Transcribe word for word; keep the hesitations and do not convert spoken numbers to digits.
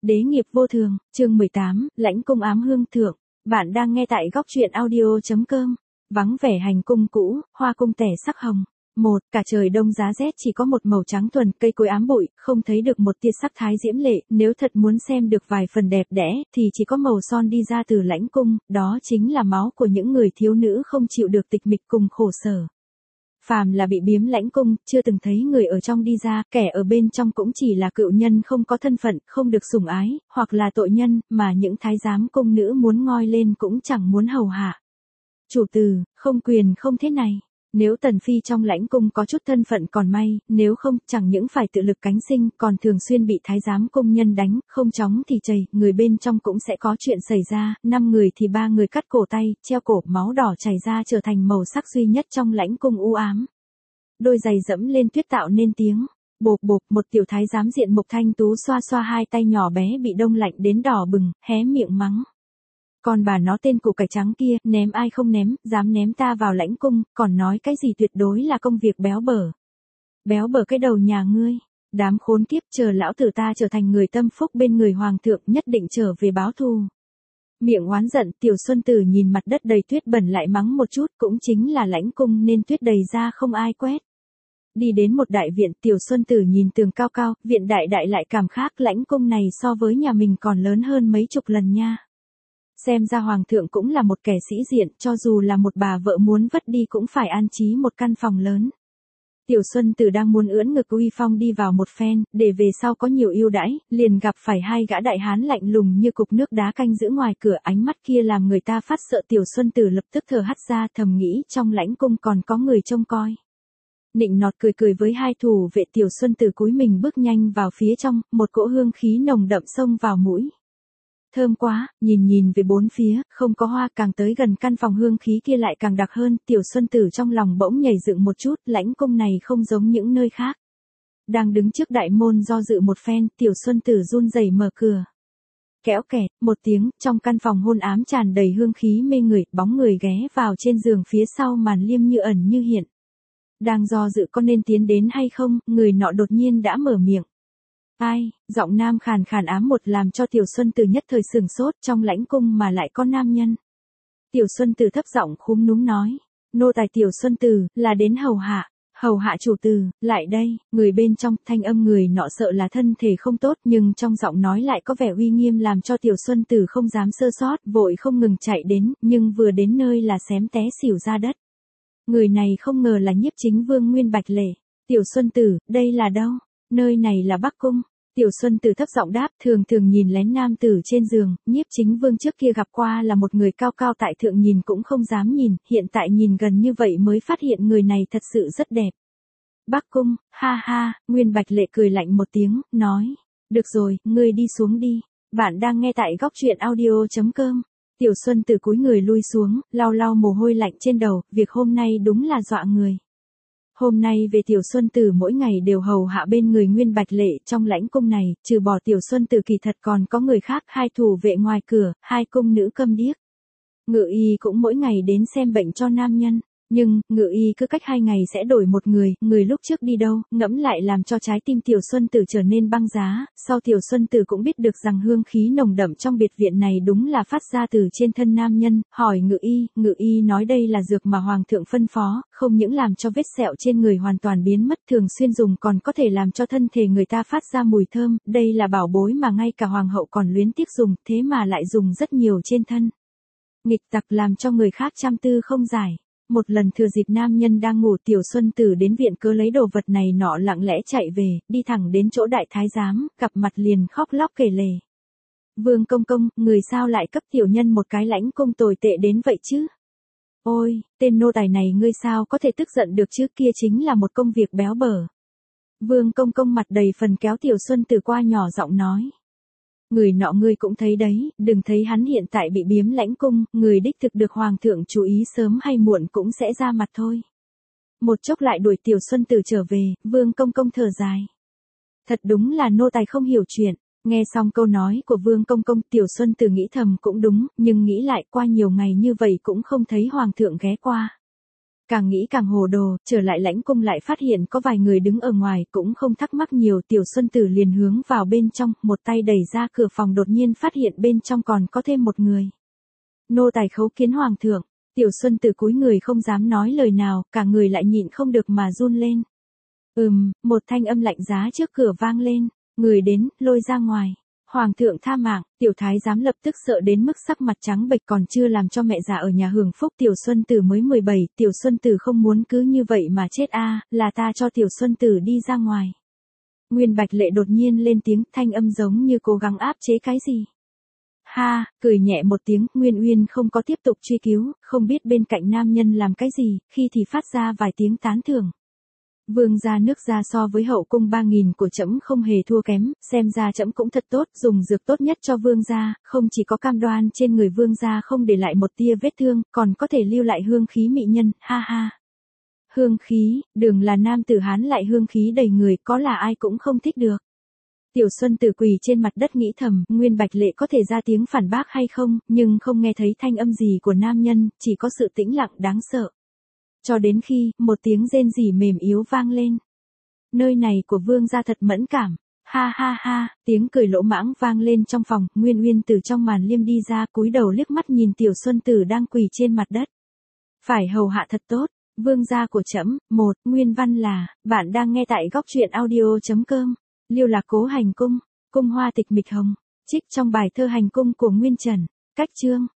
Đế nghiệp vô thường, chương mười tám, lãnh cung ám hương thượng. Bạn đang nghe tại góc truyện audio.com. Vắng vẻ hành cung cũ, hoa cung tẻ sắc hồng. Một, cả trời đông giá rét chỉ có một màu trắng thuần, cây cối ám bụi, không thấy được một tia sắc thái diễm lệ, nếu thật muốn xem được vài phần đẹp đẽ, thì chỉ có màu son đi ra từ lãnh cung, đó chính là máu của những người thiếu nữ không chịu được tịch mịch cùng khổ sở. Phàm là bị biếm lãnh cung, chưa từng thấy người ở trong đi ra, kẻ ở bên trong cũng chỉ là cựu nhân không có thân phận, không được sủng ái, hoặc là tội nhân, mà những thái giám cung nữ muốn ngoi lên cũng chẳng muốn hầu hạ. Chủ tử, không quyền không thế này. Nếu tần phi trong lãnh cung có chút thân phận còn may, nếu không, chẳng những phải tự lực cánh sinh, còn thường xuyên bị thái giám cung nhân đánh, không chóng thì chảy, người bên trong cũng sẽ có chuyện xảy ra, năm người thì ba người cắt cổ tay, treo cổ, máu đỏ chảy ra trở thành màu sắc duy nhất trong lãnh cung u ám. Đôi giày dẫm lên tuyết tạo nên tiếng bộp bộp, một tiểu thái giám diện mục thanh tú xoa xoa hai tay nhỏ bé bị đông lạnh đến đỏ bừng, hé miệng mắng. Còn bà nó tên củ cải trắng kia, ném ai không ném, dám ném ta vào lãnh cung, còn nói cái gì tuyệt đối là công việc béo bở. Béo bở cái đầu nhà ngươi, đám khốn kiếp, chờ lão tử ta trở thành người tâm phúc bên người hoàng thượng, nhất định trở về báo thù. Miệng oán giận, tiểu xuân tử nhìn mặt đất đầy tuyết bẩn lại mắng một chút, cũng chính là lãnh cung nên tuyết đầy ra không ai quét. Đi đến một đại viện, tiểu xuân tử nhìn tường cao cao, viện đại đại lại cảm khác, lãnh cung này so với nhà mình còn lớn hơn mấy chục lần nha. Xem ra hoàng thượng cũng là một kẻ sĩ diện, cho dù là một bà vợ muốn vất đi cũng phải an trí một căn phòng lớn. Tiểu Xuân Tử đang muốn ưỡn ngực uy phong đi vào một phen, để về sau có nhiều ưu đãi, liền gặp phải hai gã đại hán lạnh lùng như cục nước đá canh giữ ngoài cửa, ánh mắt kia làm người ta phát sợ. Tiểu Xuân Tử lập tức thở hắt ra, thầm nghĩ trong lãnh cung còn có người trông coi. Nịnh nọt cười cười với hai thủ vệ, Tiểu Xuân Tử cúi mình bước nhanh vào phía trong, một cỗ hương khí nồng đậm xông vào mũi. Thơm quá, nhìn nhìn về bốn phía, không có hoa, càng tới gần căn phòng hương khí kia lại càng đặc hơn, Tiểu Xuân Tử trong lòng bỗng nhảy dựng một chút, lãnh cung này không giống những nơi khác. Đang đứng trước đại môn do dự một phen, Tiểu Xuân Tử run rẩy mở cửa. Kéo kẹt, một tiếng, trong căn phòng hôn ám tràn đầy hương khí mê người, bóng người ghé vào trên giường phía sau màn liêm như ẩn như hiện. Đang do dự có nên tiến đến hay không, người nọ đột nhiên đã mở miệng. Ai, giọng nam khàn khàn ám một làm cho Tiểu Xuân Tử nhất thời sừng sốt, trong lãnh cung mà lại có nam nhân. Tiểu Xuân Tử thấp giọng khúm núm nói, nô tài Tiểu Xuân Tử, là đến hầu hạ, hầu hạ chủ tử, lại đây. Người bên trong, thanh âm người nọ sợ là thân thể không tốt, nhưng trong giọng nói lại có vẻ uy nghiêm làm cho Tiểu Xuân Tử không dám sơ sót, vội không ngừng chạy đến, nhưng vừa đến nơi là xém té xỉu ra đất. Người này không ngờ là Nhiếp Chính Vương Nguyên Bạch Lệ. Tiểu Xuân Tử, đây là đâu? Nơi này là Bắc Cung. Tiểu Xuân Tử thấp giọng đáp, thường thường nhìn lén nam tử trên giường, Nhiếp Chính Vương trước kia gặp qua là một người cao cao tại thượng, nhìn cũng không dám nhìn, hiện tại nhìn gần như vậy mới phát hiện người này thật sự rất đẹp. Bắc Cung, ha ha, Nguyên Bạch Lệ cười lạnh một tiếng, nói, được rồi, ngươi đi xuống đi. Bạn đang nghe tại góc truyện audio.com. Tiểu Xuân Tử cúi người lui xuống, lau lau mồ hôi lạnh trên đầu, việc hôm nay đúng là dọa người. Hôm nay về Tiểu Xuân Tử mỗi ngày đều hầu hạ bên người Nguyên Bạch Lệ, trong lãnh cung này, trừ bỏ Tiểu Xuân Tử kỳ thật còn có người khác, hai thủ vệ ngoài cửa, hai cung nữ câm điếc. Ngự y cũng mỗi ngày đến xem bệnh cho nam nhân, nhưng, ngự y cứ cách hai ngày sẽ đổi một người, người lúc trước đi đâu, ngẫm lại làm cho trái tim Tiểu Xuân Tử trở nên băng giá. Sau Tiểu Xuân Tử cũng biết được rằng hương khí nồng đậm trong biệt viện này đúng là phát ra từ trên thân nam nhân, hỏi ngự y, ngự y nói đây là dược mà hoàng thượng phân phó, không những làm cho vết sẹo trên người hoàn toàn biến mất, thường xuyên dùng còn có thể làm cho thân thể người ta phát ra mùi thơm, đây là bảo bối mà ngay cả hoàng hậu còn luyến tiếc dùng, thế mà lại dùng rất nhiều trên thân. Nghịch tặc làm cho người khác trăm tư không giải. Một lần thừa dịp nam nhân đang ngủ, Tiểu Xuân Tử đến viện cớ lấy đồ vật này nọ, lặng lẽ chạy về, đi thẳng đến chỗ đại thái giám, gặp mặt liền khóc lóc kể lể. Vương công công, người sao lại cấp tiểu nhân một cái lãnh cung tồi tệ đến vậy chứ? Ôi, tên nô tài này ngươi sao có thể tức giận được chứ, kia chính là một công việc béo bở. Vương công công mặt đầy phần kéo Tiểu Xuân Tử qua nhỏ giọng nói. Người nọ ngươi cũng thấy đấy, đừng thấy hắn hiện tại bị biếm lãnh cung, người đích thực được hoàng thượng chú ý sớm hay muộn cũng sẽ ra mặt thôi. Một chốc lại đuổi Tiểu Xuân Tử trở về, Vương công công thở dài. Thật đúng là nô tài không hiểu chuyện. Nghe xong câu nói của Vương công công, Tiểu Xuân Tử nghĩ thầm cũng đúng, nhưng nghĩ lại qua nhiều ngày như vậy cũng không thấy hoàng thượng ghé qua. Càng nghĩ càng hồ đồ, trở lại lãnh cung lại phát hiện có vài người đứng ở ngoài, cũng không thắc mắc nhiều, Tiểu Xuân Tử liền hướng vào bên trong, một tay đẩy ra cửa phòng đột nhiên phát hiện bên trong còn có thêm một người. Nô tài khấu kiến hoàng thượng, Tiểu Xuân Tử cúi người không dám nói lời nào, cả người lại nhịn không được mà run lên. Ừm, một thanh âm lạnh giá trước cửa vang lên, người đến, lôi ra ngoài. Hoàng thượng tha mạng, tiểu thái giám lập tức sợ đến mức sắc mặt trắng bệch, còn chưa làm cho mẹ già ở nhà hưởng phúc. Tiểu Xuân Tử mới mười bảy, Tiểu Xuân Tử không muốn cứ như vậy mà chết a, là ta cho Tiểu Xuân Tử đi ra ngoài. Nguyên Bạch Lệ đột nhiên lên tiếng, thanh âm giống như cố gắng áp chế cái gì. Ha, cười nhẹ một tiếng, Nguyên Uyên không có tiếp tục truy cứu, không biết bên cạnh nam nhân làm cái gì, khi thì phát ra vài tiếng tán thưởng. Vương gia nước gia so với hậu cung ba nghìn của trẫm không hề thua kém, xem ra trẫm cũng thật tốt, dùng dược tốt nhất cho vương gia, không chỉ có cam đoan trên người vương gia không để lại một tia vết thương, còn có thể lưu lại hương khí mỹ nhân, ha ha. Hương khí, Đường là nam tử Hán lại hương khí đầy người, có là ai cũng không thích được. Tiểu Xuân Tử quỳ trên mặt đất nghĩ thầm, Nguyên Bạch Lệ có thể ra tiếng phản bác hay không, nhưng không nghe thấy thanh âm gì của nam nhân, chỉ có sự tĩnh lặng đáng sợ. Cho đến khi, một tiếng rên rỉ mềm yếu vang lên. Nơi này của vương gia thật mẫn cảm. Ha ha ha, tiếng cười lỗ mãng vang lên trong phòng, Nguyên Uyên từ trong màn liêm đi ra, cúi đầu liếc mắt nhìn Tiểu Xuân Tử đang quỳ trên mặt đất. Phải hầu hạ thật tốt, vương gia của trẫm. Một, nguyên văn là, bạn đang nghe tại góc truyện audio chấm com. Liêu Lạc Cố hành cung, cung hoa tịch mịch hồng. Trích trong bài thơ hành cung của Nguyên Trần. Cách chương.